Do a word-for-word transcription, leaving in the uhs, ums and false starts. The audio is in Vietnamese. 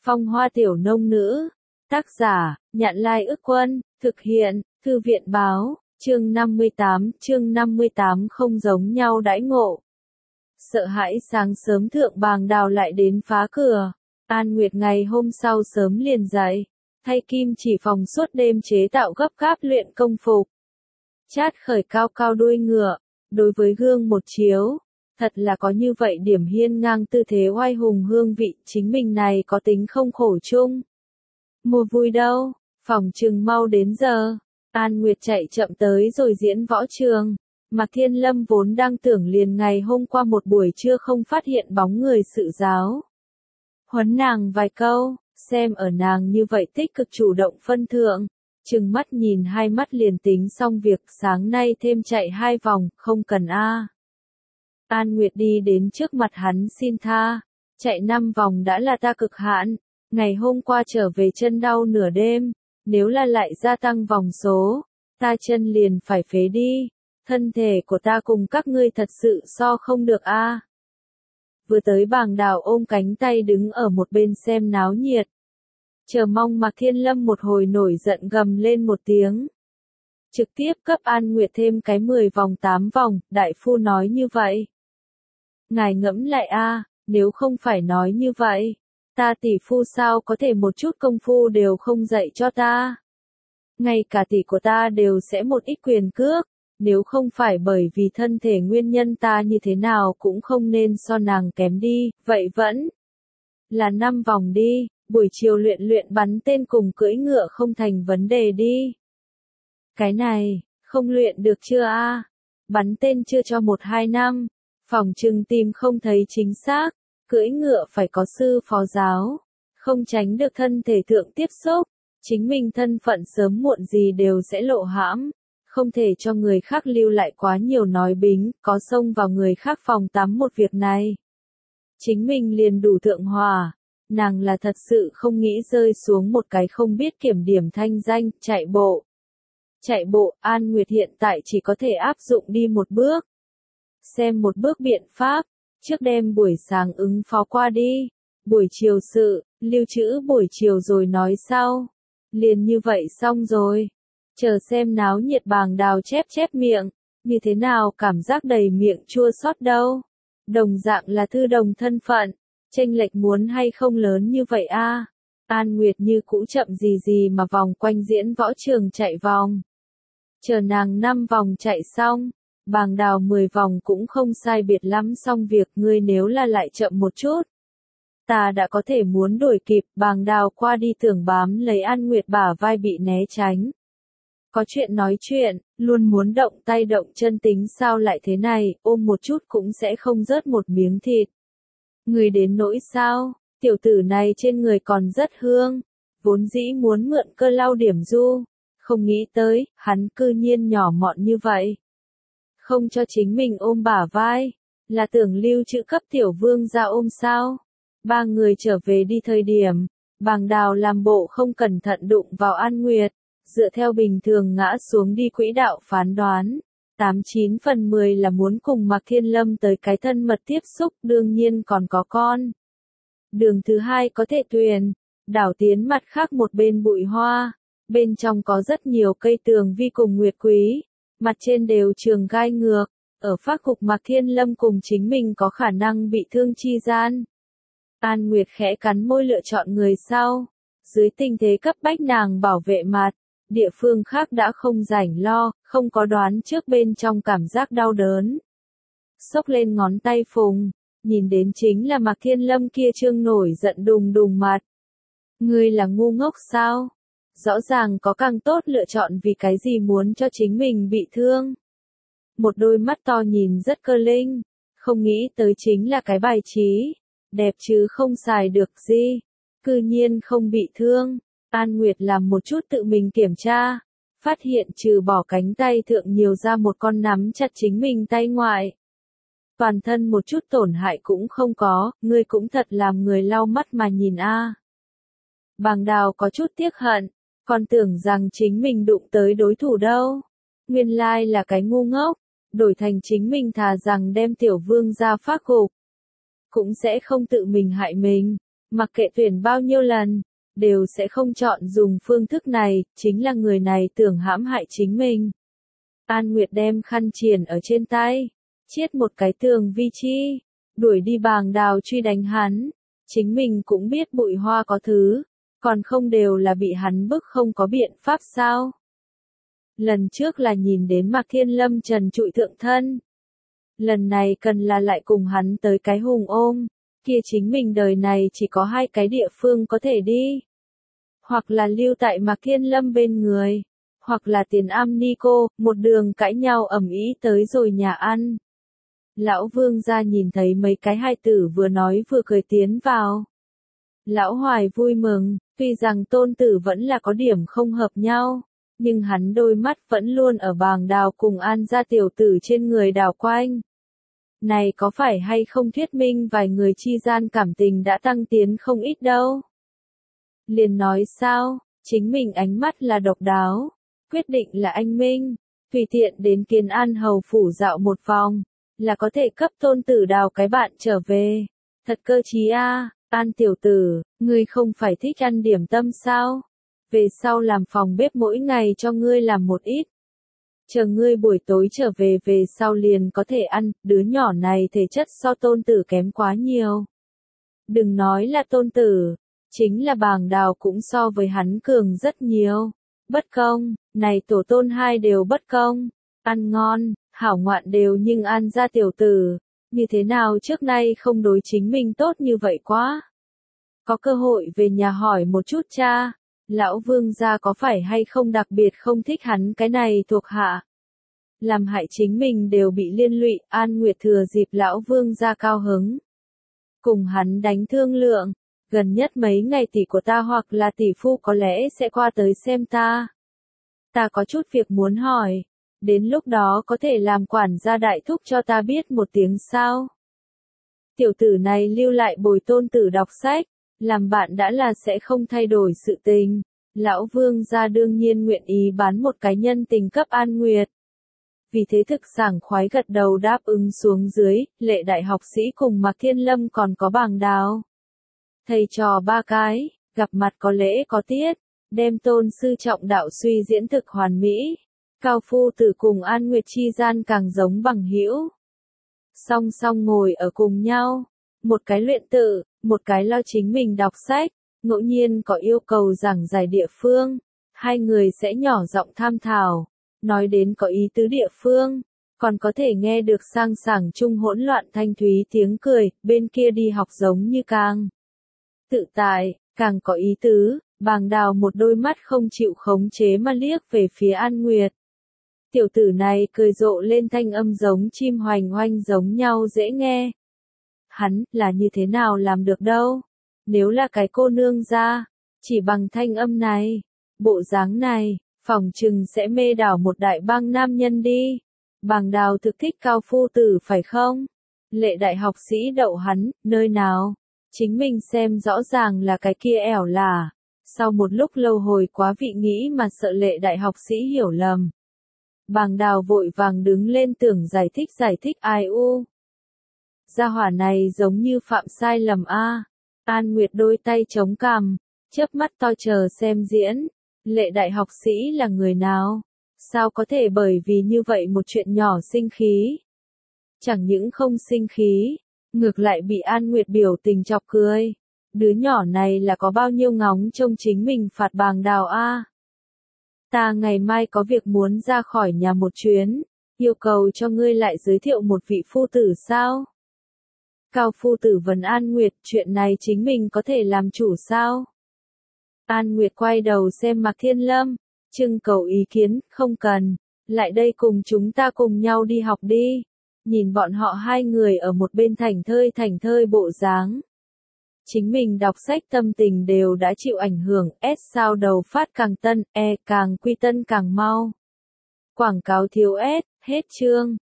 Phong hoa tiểu nông nữ. Tác giả, Nhạn Lai Ức Quân, thực hiện, Thư viện Báo, chương năm mươi tám, chương năm mươi tám không giống nhau đãi ngộ. Sợ hãi sáng sớm Thượng Bàng Đào lại đến phá cửa. An Nguyệt ngày hôm sau sớm liền dậy, thay kim chỉ phòng suốt đêm chế tạo gấp gáp luyện công phục. Chát khởi cao cao đuôi ngựa, đối với gương một chiếu, thật là có như vậy điểm hiên ngang tư thế oai hùng hương vị, chính mình này có tính không khổ chung. Mua vui đâu, phòng chừng mau đến giờ. An Nguyệt chạy chậm tới rồi diễn võ trường. Mạc Thiên Lâm vốn đang tưởng liền ngày hôm qua một buổi trưa không phát hiện bóng người sự giáo. Huấn nàng vài câu, xem ở nàng như vậy tích cực chủ động phân thượng. Trừng mắt nhìn hai mắt liền tính xong việc, sáng nay thêm chạy hai vòng, không cần a. An Nguyệt đi đến trước mặt hắn xin tha. Chạy năm vòng đã là ta cực hạn. Ngày hôm qua trở về chân đau nửa đêm. Nếu là lại gia tăng vòng số, ta chân liền phải phế đi. Thân thể của ta cùng các ngươi thật sự so không được a. Vừa tới Bàng Đào ôm cánh tay đứng ở một bên xem náo nhiệt. Chờ mong Mạc Thiên Lâm một hồi nổi giận gầm lên một tiếng. Trực tiếp cấp An Nguyệt thêm cái mười vòng tám vòng, đại phu nói như vậy. Ngài ngẫm lại a, nếu không phải nói như vậy, ta tỷ phu sao có thể một chút công phu đều không dạy cho ta. Ngay cả tỷ của ta đều sẽ một ít quyền cước, nếu không phải bởi vì thân thể nguyên nhân ta như thế nào cũng không nên so nàng kém đi, vậy vẫn là năm vòng đi, buổi chiều luyện luyện bắn tên cùng cưỡi ngựa không thành vấn đề đi. Cái này, không luyện được chưa a? Bắn tên chưa cho một hai năm, phòng trừng tìm không thấy chính xác, cưỡi ngựa phải có sư phó giáo, không tránh được thân thể thượng tiếp xúc, chính mình thân phận sớm muộn gì đều sẽ lộ hãm, không thể cho người khác lưu lại quá nhiều nói bính, có xông vào người khác phòng tắm một việc này. Chính mình liền đủ thượng hòa, nàng là thật sự không nghĩ rơi xuống một cái không biết kiểm điểm thanh danh, chạy bộ. Chạy bộ, An Nguyệt hiện tại chỉ có thể áp dụng đi một bước. Xem một bước biện pháp, trước đêm buổi sáng ứng phó qua đi, buổi chiều sự, lưu trữ buổi chiều rồi nói sau. Liền như vậy xong rồi. Chờ xem náo nhiệt Bàng Đào chép chép miệng, như thế nào cảm giác đầy miệng chua xót đâu. Đồng dạng là thư đồng thân phận, chênh lệch muốn hay không lớn như vậy a. An Nguyệt như cũ chậm gì gì mà vòng quanh diễn võ trường chạy vòng. Chờ nàng năm vòng chạy xong, Bàng Đào mười vòng cũng không sai biệt lắm xong việc, ngươi nếu là lại chậm một chút. Ta đã có thể muốn đuổi kịp. Bàng Đào qua đi tưởng bám lấy An Nguyệt bả vai bị né tránh. Có chuyện nói chuyện, luôn muốn động tay động chân tính sao lại thế này, ôm một chút cũng sẽ không rớt một miếng thịt. Người đến nỗi sao, tiểu tử này trên người còn rất hương, vốn dĩ muốn mượn cơ lau điểm du, không nghĩ tới, hắn cư nhiên nhỏ mọn như vậy. Không cho chính mình ôm bả vai, là tưởng lưu trữ cấp tiểu vương ra ôm sao. Ba người trở về đi thời điểm, Bàng Đào làm bộ không cẩn thận đụng vào An Nguyệt, dựa theo bình thường ngã xuống đi quỹ đạo phán đoán. Tám chín phần mười là muốn cùng Mạc Thiên Lâm tới cái thân mật tiếp xúc, đương nhiên còn có con. Đường thứ hai có thể tuyền, đảo tiến mặt khác một bên bụi hoa, bên trong có rất nhiều cây tường vi cùng nguyệt quý, mặt trên đều trường gai ngược, ở phát cục Mạc Thiên Lâm cùng chính mình có khả năng bị thương chi gian. An Nguyệt khẽ cắn môi lựa chọn người sau, dưới tình thế cấp bách nàng bảo vệ mặt, địa phương khác đã không rảnh lo, không có đoán trước bên trong cảm giác đau đớn. Xốc lên ngón tay phùng, nhìn đến chính là Mạc Thiên Lâm kia trương nổi giận đùng đùng mặt. Ngươi là ngu ngốc sao? Rõ ràng có càng tốt lựa chọn vì cái gì muốn cho chính mình bị thương. Một đôi mắt to nhìn rất cơ linh, không nghĩ tới chính là cái bài trí, đẹp chứ không xài được gì, cư nhiên không bị thương. An Nguyệt làm một chút tự mình kiểm tra, phát hiện trừ bỏ cánh tay thượng nhiều ra một con nắm chặt chính mình tay ngoại. Toàn thân một chút tổn hại cũng không có, ngươi cũng thật làm người lau mắt mà nhìn a. Bàng Đào có chút tiếc hận, còn tưởng rằng chính mình đụng tới đối thủ đâu. Nguyên lai là cái ngu ngốc, đổi thành chính mình thà rằng đem tiểu vương ra phát cục. Cũng sẽ không tự mình hại mình. Mặc kệ tuyển bao nhiêu lần, đều sẽ không chọn dùng phương thức này, chính là người này tưởng hãm hại chính mình. An Nguyệt đem khăn triền ở trên tay, chiết một cái tường vi chi, đuổi đi Bàng Đào truy đánh hắn. Chính mình cũng biết Bụi Hoa có thứ, còn không đều là bị hắn bức không có biện pháp sao. Lần trước là nhìn đến Mạc Thiên Lâm trần trụi thượng thân. Lần này cần là lại cùng hắn tới cái hùng ôm, kia chính mình đời này chỉ có hai cái địa phương có thể đi. Hoặc là lưu tại Mạc Thiên Lâm bên người, hoặc là tiền am ni cô, một đường cãi nhau ầm ĩ tới rồi nhà ăn. Lão Vương gia nhìn thấy mấy cái hai tử vừa nói vừa cười tiến vào. Lão Hoài vui mừng, tuy rằng tôn tử vẫn là có điểm không hợp nhau, nhưng hắn đôi mắt vẫn luôn ở Bàng Đào cùng An gia tiểu tử trên người đảo quanh. Này có phải hay không thuyết minh vài người chi gian cảm tình đã tăng tiến không ít đâu. Liền nói sao, chính mình ánh mắt là độc đáo, quyết định là anh minh, tùy tiện đến Kiến An hầu phủ dạo một vòng, là có thể cấp tôn tử Đào cái bạn trở về. Thật cơ trí a, An tiểu tử, ngươi không phải thích ăn điểm tâm sao? Về sau làm phòng bếp mỗi ngày cho ngươi làm một ít. Chờ ngươi buổi tối trở về về sau liền có thể ăn, đứa nhỏ này thể chất so tôn tử kém quá nhiều. Đừng nói là tôn tử, chính là Bàng Đào cũng so với hắn cường rất nhiều. Bất công, này tổ tôn hai đều bất công, ăn ngon, hảo ngoạn đều nhưng ăn ra tiểu tử, như thế nào trước nay không đối chính mình tốt như vậy quá. Có cơ hội về nhà hỏi một chút cha, lão Vương gia có phải hay không đặc biệt không thích hắn cái này thuộc hạ. Làm hại chính mình đều bị liên lụy, An Nguyệt thừa dịp lão Vương gia cao hứng. Cùng hắn đánh thương lượng, gần nhất mấy ngày tỷ của ta hoặc là tỷ phu có lẽ sẽ qua tới xem ta. Ta có chút việc muốn hỏi, đến lúc đó có thể làm quản gia đại thúc cho ta biết một tiếng sao. Tiểu tử này lưu lại bồi tôn tử đọc sách, làm bạn đã là sẽ không thay đổi sự tình. Lão Vương gia đương nhiên nguyện ý bán một cái nhân tình cấp An Nguyệt. Vì thế thực sảng khoái gật đầu đáp ứng xuống dưới, Lệ đại học sĩ cùng Mạc Thiên Lâm còn có Bàng Đào. Thầy trò ba cái, gặp mặt có lễ có tiết, đem tôn sư trọng đạo suy diễn thực hoàn mỹ. Cao phu tử cùng An Nguyệt chi gian càng giống bằng hữu. Song song ngồi ở cùng nhau, một cái luyện tự, một cái lo chính mình đọc sách, ngẫu nhiên có yêu cầu giảng giải địa phương, hai người sẽ nhỏ giọng tham thảo, nói đến có ý tứ địa phương, còn có thể nghe được sang sảng chung hỗn loạn thanh thúy tiếng cười, bên kia đi học giống như càng tự tại, càng có ý tứ. Bàng Đào một đôi mắt không chịu khống chế mà liếc về phía An Nguyệt. Tiểu tử này cười rộ lên thanh âm giống chim hoành hoanh giống nhau dễ nghe. Hắn, là như thế nào làm được đâu? Nếu là cái cô nương ra, chỉ bằng thanh âm này, bộ dáng này, phỏng chừng sẽ mê đảo một đại bang nam nhân đi. Bàng Đào thực thích cao phu tử phải không? Lệ đại học sĩ đậu hắn, nơi nào? Chính mình xem rõ ràng là cái kia ẻo là. Sau một lúc lâu hồi quá vị nghĩ mà sợ Lệ đại học sĩ hiểu lầm. Bàng Đào vội vàng đứng lên tưởng giải thích giải thích ai u. Gia hỏa này giống như phạm sai lầm a. An Nguyệt đôi tay chống cằm, chớp mắt to chờ xem diễn. Lệ đại học sĩ là người nào? Sao có thể bởi vì như vậy một chuyện nhỏ sinh khí? Chẳng những không sinh khí, ngược lại bị An Nguyệt biểu tình chọc cười. Đứa nhỏ này là có bao nhiêu ngóng trông chính mình phạt Bàng Đào a. Ta ngày mai có việc muốn ra khỏi nhà một chuyến, yêu cầu cho ngươi lại giới thiệu một vị phu tử sao? Cao phu tử vấn An Nguyệt, chuyện này chính mình có thể làm chủ sao? An Nguyệt quay đầu xem Mạc Thiên Lâm, trưng cầu ý kiến, không cần, lại đây cùng chúng ta cùng nhau đi học đi. Nhìn bọn họ hai người ở một bên thảnh thơi thảnh thơi bộ dáng. Chính mình đọc sách tâm tình đều đã chịu ảnh hưởng, S sao đầu phát càng tân, E càng quy tân càng mau. Quảng cáo thiếu S, hết chương.